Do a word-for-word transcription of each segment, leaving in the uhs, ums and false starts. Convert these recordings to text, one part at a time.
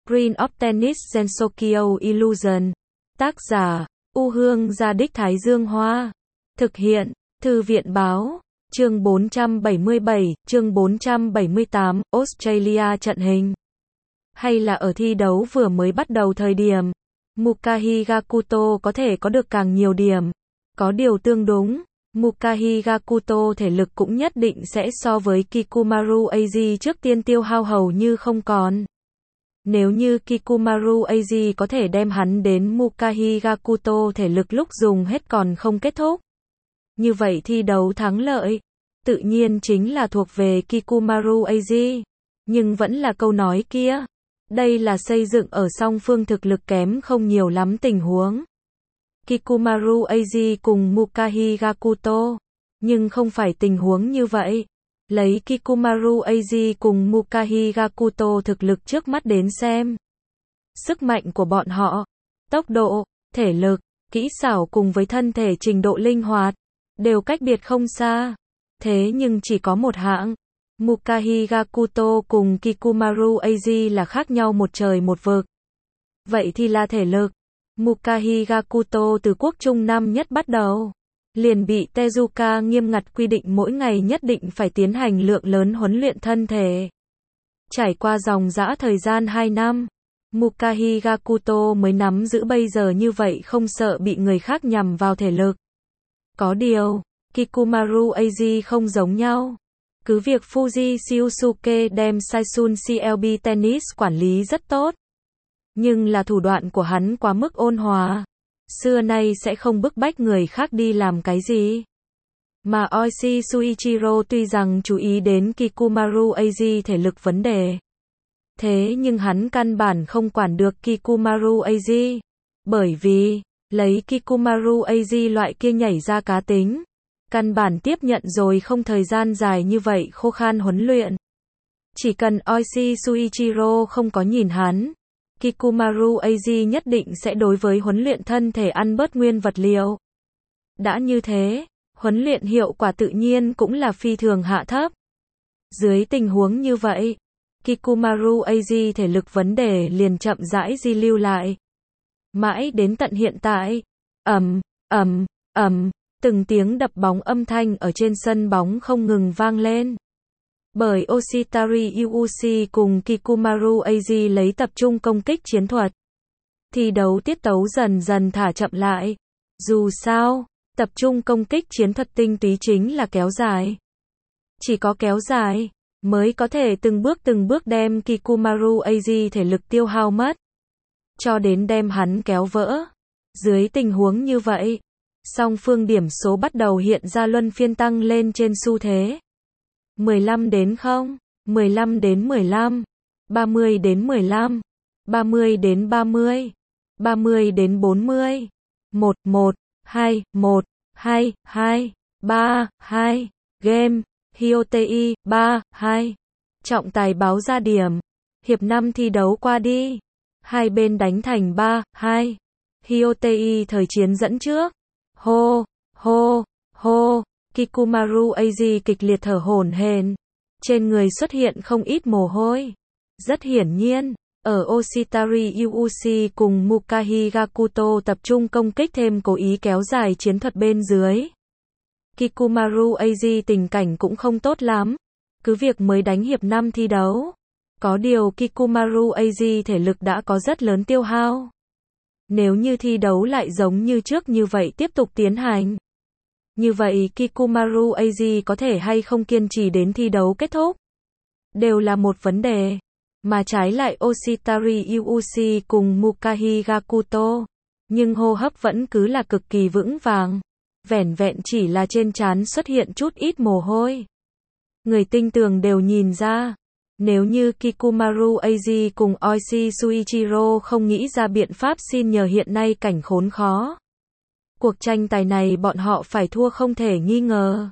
Green of Tennis Gensokyo Illusion. Tác giả, U Hương Gia Đích Thái Dương Hoa. Thực hiện, Thư viện Báo. Chương bốn trăm bảy mươi bảy, chương bốn trăm bảy mươi tám, Australia trận hình. Hay là ở thi đấu vừa mới bắt đầu thời điểm, Mukahi Gakuto có thể có được càng nhiều điểm. Có điều tương đúng, Mukahi Gakuto thể lực cũng nhất định sẽ so với Kikumaru Eiji trước tiên tiêu hao hầu như không còn. Nếu như Kikumaru Eiji có thể đem hắn đến Mukahi Gakuto thể lực lúc dùng hết còn không kết thúc, như vậy thi đấu thắng lợi tự nhiên chính là thuộc về Kikumaru Eiji. Nhưng vẫn là câu nói kia, đây là xây dựng ở song phương thực lực kém không nhiều lắm tình huống. Kikumaru Eiji cùng Mukahi Gakuto, nhưng không phải tình huống như vậy. Lấy Kikumaru Eiji cùng Mukahi Gakuto thực lực trước mắt đến xem, sức mạnh của bọn họ, tốc độ, thể lực, kỹ xảo cùng với thân thể trình độ linh hoạt, đều cách biệt không xa. Thế nhưng chỉ có một hạng, Mukahi Gakuto cùng Kikumaru Eiji là khác nhau một trời một vực. Vậy thì là thể lực. Mukahi Gakuto từ quốc trung năm nhất bắt đầu, liền bị Tezuka nghiêm ngặt quy định mỗi ngày nhất định phải tiến hành lượng lớn huấn luyện thân thể. Trải qua dòng dã thời gian hai năm, Mukahi Gakuto mới nắm giữ bây giờ như vậy không sợ bị người khác nhằm vào thể lực. Có điều, Kikumaru Eiji không giống nhau. Cứ việc Fuji Shiosuke đem Saisun xê lờ bê Tennis quản lý rất tốt, nhưng là thủ đoạn của hắn quá mức ôn hòa, xưa nay sẽ không bức bách người khác đi làm cái gì. Mà Oishi Shuichiro tuy rằng chú ý đến Kikumaru Eiji thể lực vấn đề, thế nhưng hắn căn bản không quản được Kikumaru Eiji, bởi vì, lấy Kikumaru Eiji loại kia nhảy ra cá tính, căn bản tiếp nhận rồi không thời gian dài như vậy khô khan huấn luyện. Chỉ cần Oishi Shuichiro không có nhìn hắn, Kikumaru Eiji nhất định sẽ đối với huấn luyện thân thể ăn bớt nguyên vật liệu. Đã như thế, huấn luyện hiệu quả tự nhiên cũng là phi thường hạ thấp. Dưới tình huống như vậy, Kikumaru Eiji thể lực vấn đề liền chậm rãi di lưu lại. Mãi đến tận hiện tại, ầm, ầm, ầm, từng tiếng đập bóng âm thanh ở trên sân bóng không ngừng vang lên. Bởi Oshitari Yuuchi cùng Kikumaru Eiji lấy tập trung công kích chiến thuật. Thi đấu tiết tấu dần dần thả chậm lại. Dù sao, tập trung công kích chiến thuật tinh túy chính là kéo dài. Chỉ có kéo dài, mới có thể từng bước từng bước đem Kikumaru Eiji thể lực tiêu hao mất, cho đến đem hắn kéo vỡ. Dưới tình huống như vậy, song phương điểm số bắt đầu hiện ra luân phiên tăng lên trên xu thế. mười lăm đến không, mười lăm đến mười lăm, ba mươi đến mười lăm, ba mươi đến ba mươi, ba mươi đến bốn mươi, một, một, hai, một, hai, hai, ba, hai, game, Hyotei, ba, hai. Trọng tài báo ra điểm. Hiệp năm thi đấu qua đi. Hai bên đánh thành ba, hai. Hyotei thời chiến dẫn trước. Hô, hô, hô. Kikumaru Eiji kịch liệt thở hổn hển, trên người xuất hiện không ít mồ hôi. Rất hiển nhiên, ở Oshitari Yuuchi cùng Mukahi Gakuto tập trung công kích thêm cố ý kéo dài chiến thuật bên dưới, Kikumaru Eiji tình cảnh cũng không tốt lắm. Cứ việc mới đánh hiệp năm thi đấu, có điều Kikumaru Eiji thể lực đã có rất lớn tiêu hao. Nếu như thi đấu lại giống như trước như vậy tiếp tục tiến hành, như vậy Kikumaru Eiji có thể hay không kiên trì đến thi đấu kết thúc, đều là một vấn đề. Mà trái lại Oshitari Yuuchi cùng Mukahi Gakuto, nhưng hô hấp vẫn cứ là cực kỳ vững vàng, vẻn vẹn chỉ là trên trán xuất hiện chút ít mồ hôi. Người tinh tường đều nhìn ra, nếu như Kikumaru Eiji cùng Oishi Shuichiro không nghĩ ra biện pháp xin nhờ hiện nay cảnh khốn khó, cuộc tranh tài này bọn họ phải thua không thể nghi ngờ.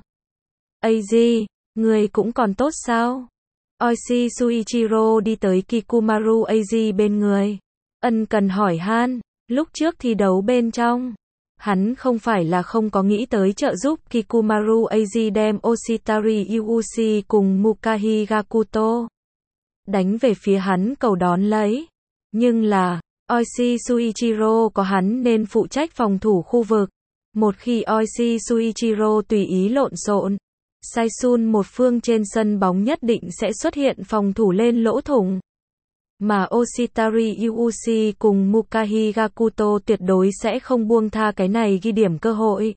Eiji, người cũng còn tốt sao? Oishi Shuichiro đi tới Kikumaru Eiji bên người, ân cần hỏi han. Lúc trước thi đấu bên trong, hắn không phải là không có nghĩ tới trợ giúp Kikumaru Eiji đem Oshitari Yuuchi cùng Mukahi Gakuto đánh về phía hắn cầu đón lấy. Nhưng là, Oishi Shuichiro có hắn nên phụ trách phòng thủ khu vực. Một khi Oishi Shuichiro tùy ý lộn xộn, Saisun một phương trên sân bóng nhất định sẽ xuất hiện phòng thủ lên lỗ thủng. Mà Oshitari Yuuchi cùng Mukahi Gakuto tuyệt đối sẽ không buông tha cái này ghi điểm cơ hội.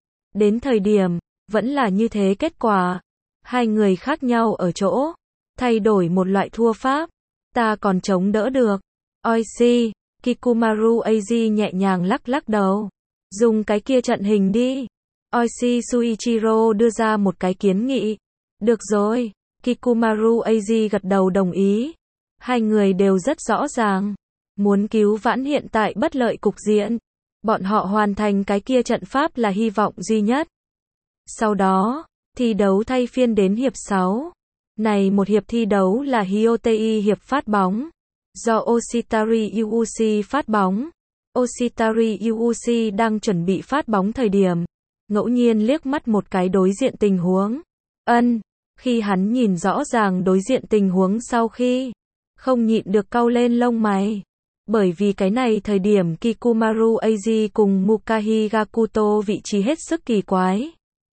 Đến thời điểm, vẫn là như thế kết quả. Hai người khác nhau ở chỗ, thay đổi một loại thua pháp. Ta còn chống đỡ được. Oishi, Kikumaru Eiji nhẹ nhàng lắc lắc đầu. Dùng cái kia trận hình đi. Oishi Shuichiro đưa ra một cái kiến nghị. Được rồi, Kikumaru Eiji gật đầu đồng ý. Hai người đều rất rõ ràng. Muốn cứu vãn hiện tại bất lợi cục diện. Bọn họ hoàn thành cái kia trận pháp là hy vọng duy nhất. Sau đó, thi đấu thay phiên đến hiệp sáu. Này một hiệp thi đấu là Hyotei hiệp phát bóng. Do Oshitari Yuuchi phát bóng. Oshitari Yuuchi đang chuẩn bị phát bóng thời điểm. Ngẫu nhiên liếc mắt một cái đối diện tình huống. Ân, khi hắn nhìn rõ ràng đối diện tình huống sau khi, không nhịn được cau lên lông mày. Bởi vì cái này thời điểm Kikumaru Eiji cùng Mukahi Gakuto vị trí hết sức kỳ quái.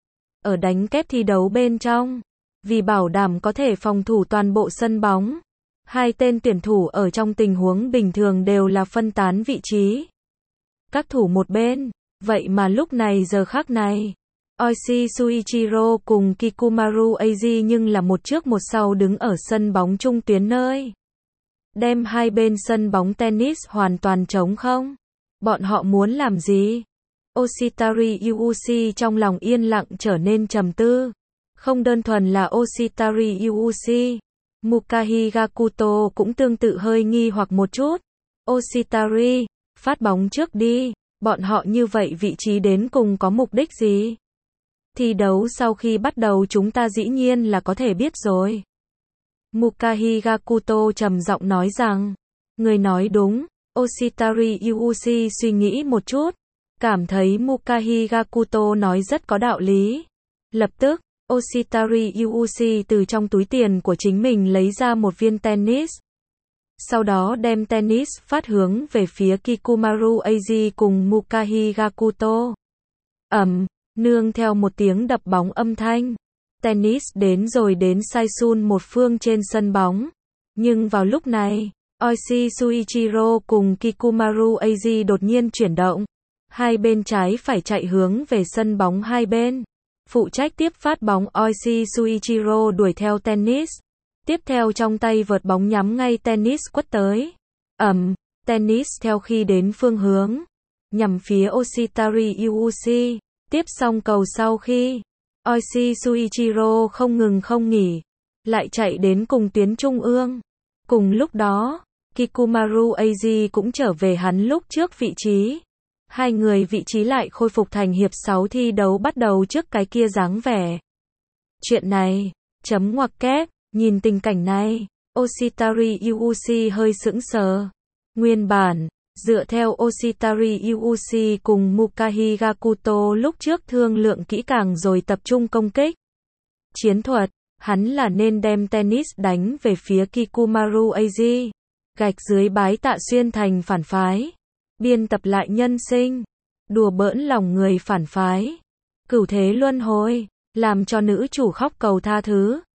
Ở đánh kép thi đấu bên trong, vì bảo đảm có thể phòng thủ toàn bộ sân bóng, hai tên tuyển thủ ở trong tình huống bình thường đều là phân tán vị trí. Các thủ một bên, vậy mà lúc này giờ khắc này, Oishi Shuichiro cùng Kikumaru Eiji nhưng là một trước một sau đứng ở sân bóng trung tuyến nơi. Đem hai bên sân bóng tennis hoàn toàn trống không. Bọn họ muốn làm gì? Oshitari Yuuchi trong lòng yên lặng trở nên trầm tư. Không đơn thuần là Oshitari Yuuchi, Mukahi Gakuto cũng tương tự hơi nghi hoặc một chút. Oshitari, phát bóng trước đi, bọn họ như vậy vị trí đến cùng có mục đích gì? Thi đấu sau khi bắt đầu chúng ta dĩ nhiên là có thể biết rồi. Mukahi Gakuto trầm giọng nói rằng, người nói đúng. Oshitari Yuuchi suy nghĩ một chút, cảm thấy Mukahi Gakuto nói rất có đạo lý. Lập tức, Oshitari Yuuchi từ trong túi tiền của chính mình lấy ra một viên tennis. Sau đó đem tennis phát hướng về phía Kikumaru Eiji cùng Mukahi Gakuto. Ầm, nương theo một tiếng đập bóng âm thanh. Tennis đến rồi đến Saisun một phương trên sân bóng. Nhưng vào lúc này, Oishi Shuichiro cùng Kikumaru Eiji đột nhiên chuyển động. Hai bên trái phải chạy hướng về sân bóng hai bên. Phụ trách tiếp phát bóng Oishi Shuichiro đuổi theo tennis. Tiếp theo trong tay vợt bóng nhắm ngay tennis quất tới. Ầm, tennis theo khi đến phương hướng, nhằm phía Oshitari Yuuchi. Tiếp xong cầu sau khi, Oishi Shuichiro không ngừng không nghỉ, lại chạy đến cùng tuyến trung ương. Cùng lúc đó, Kikumaru Eiji cũng trở về hắn lúc trước vị trí. Hai người vị trí lại khôi phục thành hiệp sáu thi đấu bắt đầu trước cái kia dáng vẻ. Chuyện này, chấm ngoặc kép, nhìn tình cảnh này, Oshitari Yuuchi hơi sững sờ. Nguyên bản, dựa theo Oshitari Yuuchi cùng Mukahi Gakuto lúc trước thương lượng kỹ càng rồi tập trung công kích. Chiến thuật, hắn là nên đem tennis đánh về phía Kikumaru Eiji. Gạch dưới bái tạ xuyên thành phản phái. Biên tập lại nhân sinh. Đùa bỡn lòng người phản phái. Cửu thế luân hồi, làm cho nữ chủ khóc cầu tha thứ.